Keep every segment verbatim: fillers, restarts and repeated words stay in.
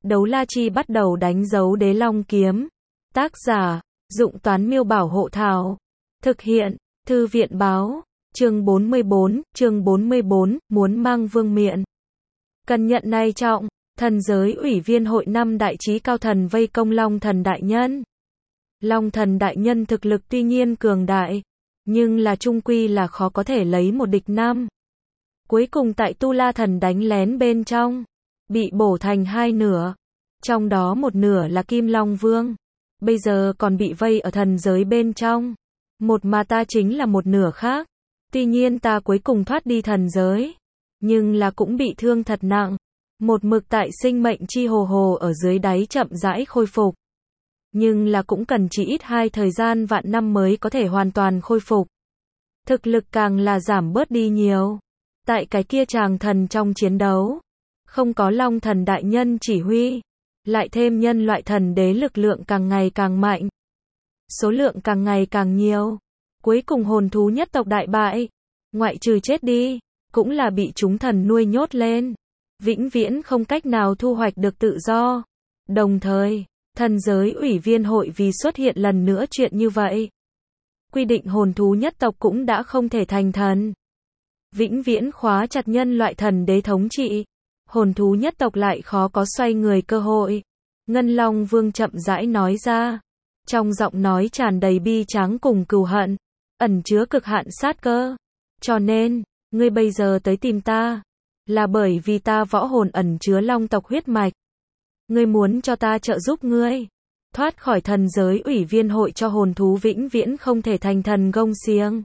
Đấu la chi bắt đầu đánh dấu đế long kiếm. Tác giả, Dụng Toán Miêu Bảo Hộ Thảo. Thực hiện, Thư viện Báo. Chương bốn mươi bốn, chương bốn mươi bốn, muốn mang vương miện. Cần nhận nay trọng, thần giới ủy viên hội năm đại trí cao thần vây công Long Thần Đại Nhân. Long Thần Đại Nhân thực lực tuy nhiên cường đại, nhưng là trung quy là khó có thể lấy một địch năm. Cuối cùng tại Tu La Thần đánh lén bên trong, bị bổ thành hai nửa. Trong đó một nửa là Kim Long Vương, bây giờ còn bị vây ở thần giới bên trong. Một mà ta chính là một nửa khác. Tuy nhiên ta cuối cùng thoát đi thần giới, nhưng là cũng bị thương thật nặng. Một mực tại sinh mệnh chi hồ hồ ở dưới đáy chậm rãi khôi phục. Nhưng là cũng cần chỉ ít hai thời gian vạn năm mới có thể hoàn toàn khôi phục. Thực lực càng là giảm bớt đi nhiều. Tại cái kia tràng thần trong chiến đấu, không có Long Thần Đại Nhân chỉ huy, lại thêm nhân loại thần đế lực lượng càng ngày càng mạnh. Số lượng càng ngày càng nhiều. Cuối cùng hồn thú nhất tộc đại bại. Ngoại trừ chết đi, cũng là bị chúng thần nuôi nhốt lên. Vĩnh viễn không cách nào thu hoạch được tự do. Đồng thời, thần giới ủy viên hội vì xuất hiện lần nữa chuyện như vậy. Quy định hồn thú nhất tộc cũng đã không thể thành thần. Vĩnh viễn khóa chặt nhân loại thần đế thống trị. Hồn thú nhất tộc lại khó có xoay người cơ hội. Ngân Long Vương chậm rãi nói ra. Trong giọng nói tràn đầy bi tráng cùng cừu hận, ẩn chứa cực hạn sát cơ. Cho nên, ngươi bây giờ tới tìm ta, là bởi vì ta võ hồn ẩn chứa long tộc huyết mạch. Ngươi muốn cho ta trợ giúp ngươi thoát khỏi thần giới ủy viên hội cho hồn thú vĩnh viễn không thể thành thần gông xiềng.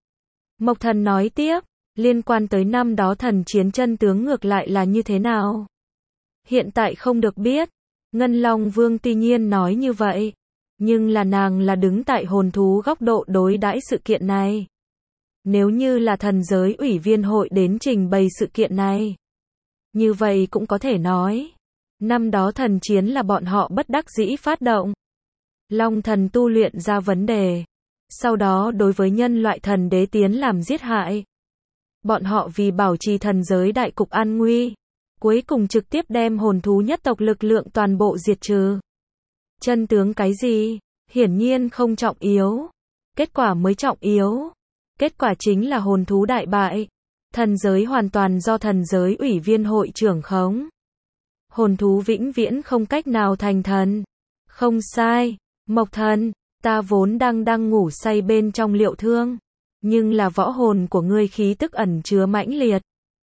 Mộc Thần nói tiếp, liên quan tới năm đó thần chiến chân tướng ngược lại là như thế nào? Hiện tại không được biết. Ngân Long Vương tuy nhiên nói như vậy, nhưng là nàng là đứng tại hồn thú góc độ đối đãi sự kiện này. Nếu như là thần giới ủy viên hội đến trình bày sự kiện này, như vậy cũng có thể nói, năm đó thần chiến là bọn họ bất đắc dĩ phát động. Long thần tu luyện ra vấn đề, sau đó đối với nhân loại thần đế tiến làm giết hại. Bọn họ vì bảo trì thần giới đại cục an nguy, cuối cùng trực tiếp đem hồn thú nhất tộc lực lượng toàn bộ diệt trừ. Chân tướng cái gì? Hiển nhiên không trọng yếu. Kết quả mới trọng yếu. Kết quả chính là hồn thú đại bại. Thần giới hoàn toàn do thần giới ủy viên hội trưởng khống. Hồn thú vĩnh viễn không cách nào thành thần. Không sai. Mộc Thần, ta vốn đang đang ngủ say bên trong liệu thương. Nhưng là võ hồn của ngươi khí tức ẩn chứa mãnh liệt.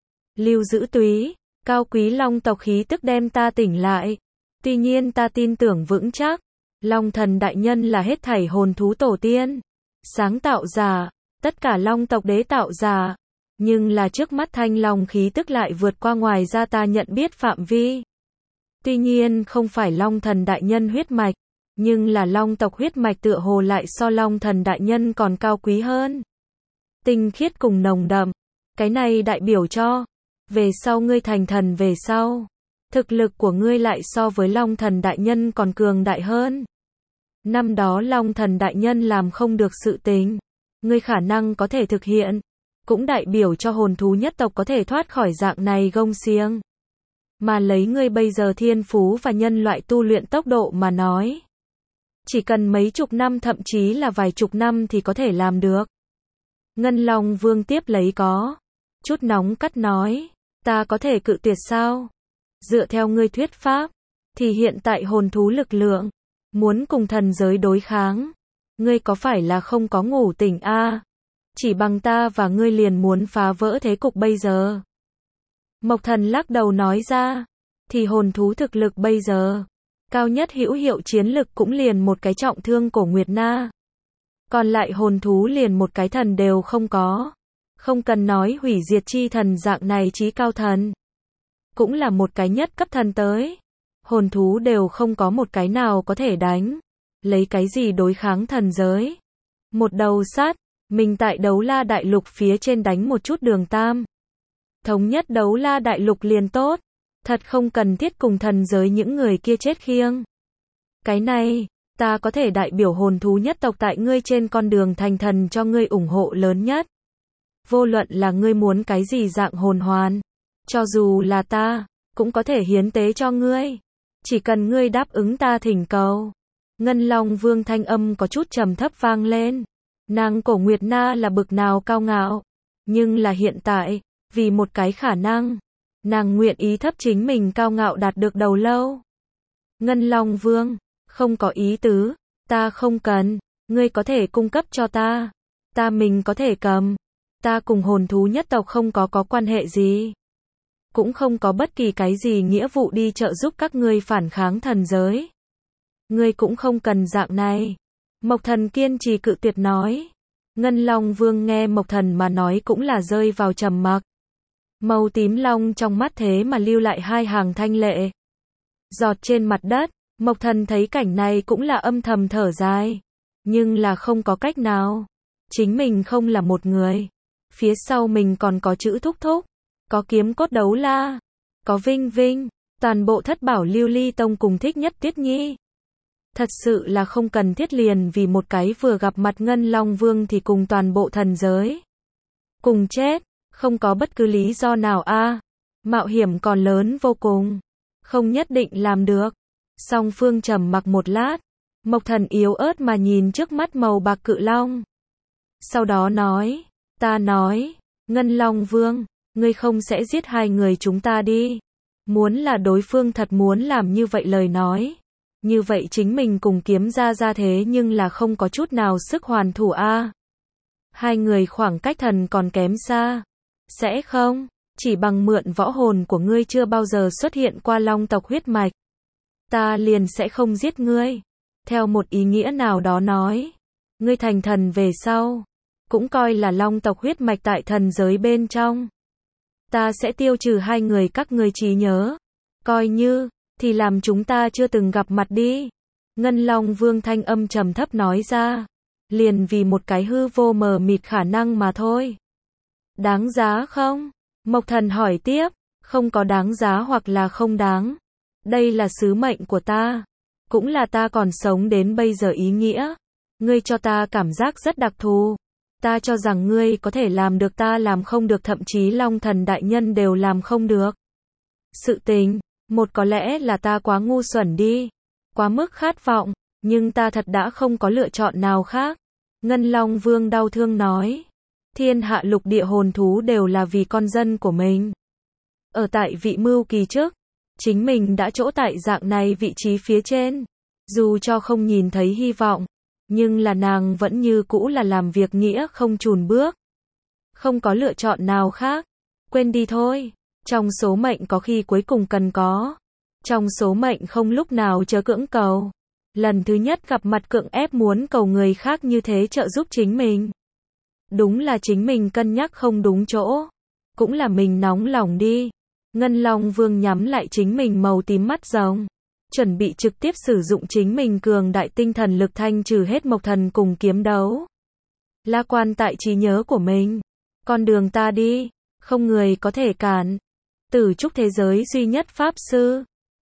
Lưu giữ túy, cao quý long tộc khí tức đem ta tỉnh lại. Tuy nhiên ta tin tưởng vững chắc, Long Thần Đại Nhân là hết thảy hồn thú tổ tiên, sáng tạo giả, tất cả long tộc đế tạo giả. Nhưng là trước mắt thanh long khí tức lại vượt qua ngoài ra ta nhận biết phạm vi. Tuy nhiên không phải Long Thần Đại Nhân huyết mạch, nhưng là long tộc huyết mạch tựa hồ lại so Long Thần Đại Nhân còn cao quý hơn. Tinh khiết cùng nồng đậm. Cái này đại biểu cho, về sau ngươi thành thần về sau, thực lực của ngươi lại so với Long Thần Đại Nhân còn cường đại hơn. Năm đó Long Thần Đại Nhân làm không được sự tình, ngươi khả năng có thể thực hiện, cũng đại biểu cho hồn thú nhất tộc có thể thoát khỏi dạng này gông xiềng. Mà lấy ngươi bây giờ thiên phú và nhân loại tu luyện tốc độ mà nói, chỉ cần mấy chục năm thậm chí là vài chục năm thì có thể làm được. Ngân Long Vương tiếp lấy có chút nóng cắt nói, ta có thể cự tuyệt sao? Dựa theo ngươi thuyết pháp, thì hiện tại hồn thú lực lượng, muốn cùng thần giới đối kháng, ngươi có phải là không có ngủ tỉnh a? À? Chỉ bằng ta và ngươi liền muốn phá vỡ thế cục bây giờ. Mộc Thần lắc đầu nói ra, thì hồn thú thực lực bây giờ, cao nhất hữu hiệu chiến lực cũng liền một cái trọng thương cổ Nguyệt Na. Còn lại hồn thú liền một cái thần đều không có. Không cần nói hủy diệt chi thần dạng này chí cao thần. Cũng là một cái nhất cấp thần tới. Hồn thú đều không có một cái nào có thể đánh. Lấy cái gì đối kháng thần giới? Một đầu sát, mình tại Đấu La Đại Lục phía trên đánh một chút đường tam. Thống nhất Đấu La Đại Lục liền tốt. Thật không cần thiết cùng thần giới những người kia chết khiêng. Cái này, ta có thể đại biểu hồn thú nhất tộc tại ngươi trên con đường thành thần cho ngươi ủng hộ lớn nhất. Vô luận là ngươi muốn cái gì dạng hồn hoàn, cho dù là ta, cũng có thể hiến tế cho ngươi. Chỉ cần ngươi đáp ứng ta thỉnh cầu. Ngân Long Vương thanh âm có chút trầm thấp vang lên. Nàng Cổ Nguyệt Na là bực nào cao ngạo. Nhưng là hiện tại, vì một cái khả năng, nàng nguyện ý thấp chính mình cao ngạo đạt được đầu lâu. Ngân Long Vương, không có ý tứ, ta không cần, ngươi có thể cung cấp cho ta. Ta mình có thể cầm. Ta cùng hồn thú nhất tộc không có có quan hệ gì. Cũng không có bất kỳ cái gì nghĩa vụ đi trợ giúp các ngươi phản kháng thần giới. Ngươi cũng không cần dạng này. Mộc Thần kiên trì cự tuyệt nói. Ngân Long Vương nghe Mộc Thần mà nói cũng là rơi vào trầm mặc. Màu tím long trong mắt thế mà lưu lại hai hàng thanh lệ. Giọt trên mặt đất, Mộc Thần thấy cảnh này cũng là âm thầm thở dài. Nhưng là không có cách nào. Chính mình không là một người. Phía sau mình còn có chữ thúc thúc. Có kiếm cốt đấu la. Có Vinh Vinh. Toàn bộ thất bảo lưu ly tông cùng Thích Nhất Tuyết Nhi. Thật sự là không cần thiết liền vì một cái vừa gặp mặt Ngân Long Vương thì cùng toàn bộ thần giới. Cùng chết. Không có bất cứ lý do nào a. Mạo hiểm còn lớn vô cùng. Không nhất định làm được. Song phương trầm mặc một lát. Mộc Thần yếu ớt mà nhìn trước mắt màu bạc cự long. Sau đó nói. Ta nói. Ngân Long Vương. Ngươi không sẽ giết hai người chúng ta đi. Muốn là đối phương thật muốn làm như vậy lời nói. Như vậy chính mình cùng kiếm ra ra thế nhưng là không có chút nào sức hoàn thủ a. Hai người khoảng cách thần còn kém xa. Sẽ không, chỉ bằng mượn võ hồn của ngươi chưa bao giờ xuất hiện qua long tộc huyết mạch. Ta liền sẽ không giết ngươi. Theo một ý nghĩa nào đó nói. Ngươi thành thần về sau. Cũng coi là long tộc huyết mạch tại thần giới bên trong. Ta sẽ tiêu trừ hai người các ngươi trí nhớ. Coi như, thì làm chúng ta chưa từng gặp mặt đi. Ngân Long Vương thanh âm trầm thấp nói ra. Liền vì một cái hư vô mờ mịt khả năng mà thôi. Đáng giá không? Mộc Thần hỏi tiếp. Không có đáng giá hoặc là không đáng. Đây là sứ mệnh của ta. Cũng là ta còn sống đến bây giờ ý nghĩa. Ngươi cho ta cảm giác rất đặc thù. Ta cho rằng ngươi có thể làm được ta làm không được, thậm chí Long Thần Đại Nhân đều làm không được. Sự tình, một có lẽ là ta quá ngu xuẩn đi. Quá mức khát vọng, nhưng ta thật đã không có lựa chọn nào khác. Ngân Long Vương đau thương nói. Thiên hạ lục địa hồn thú đều là vì con dân của mình. Ở tại vị mưu kỳ trước, chính mình đã chỗ tại dạng này vị trí phía trên. Dù cho không nhìn thấy hy vọng, nhưng là nàng vẫn như cũ là làm việc nghĩa không chùn bước. Không có lựa chọn nào khác. Quên đi thôi. Trong số mệnh có khi cuối cùng cần có. Trong số mệnh không lúc nào chớ cưỡng cầu. Lần thứ nhất gặp mặt cưỡng ép muốn cầu người khác như thế trợ giúp chính mình. Đúng là chính mình cân nhắc không đúng chỗ. Cũng là mình nóng lòng đi. Ngân Long Vương nhắm lại chính mình màu tím mắt rồng. Chuẩn bị trực tiếp sử dụng chính mình cường đại tinh thần lực thanh trừ hết Mộc Thần cùng kiếm đấu. La quan tại trí nhớ của mình. Con đường ta đi, không người có thể cản. Tử trúc thế giới duy nhất pháp sư.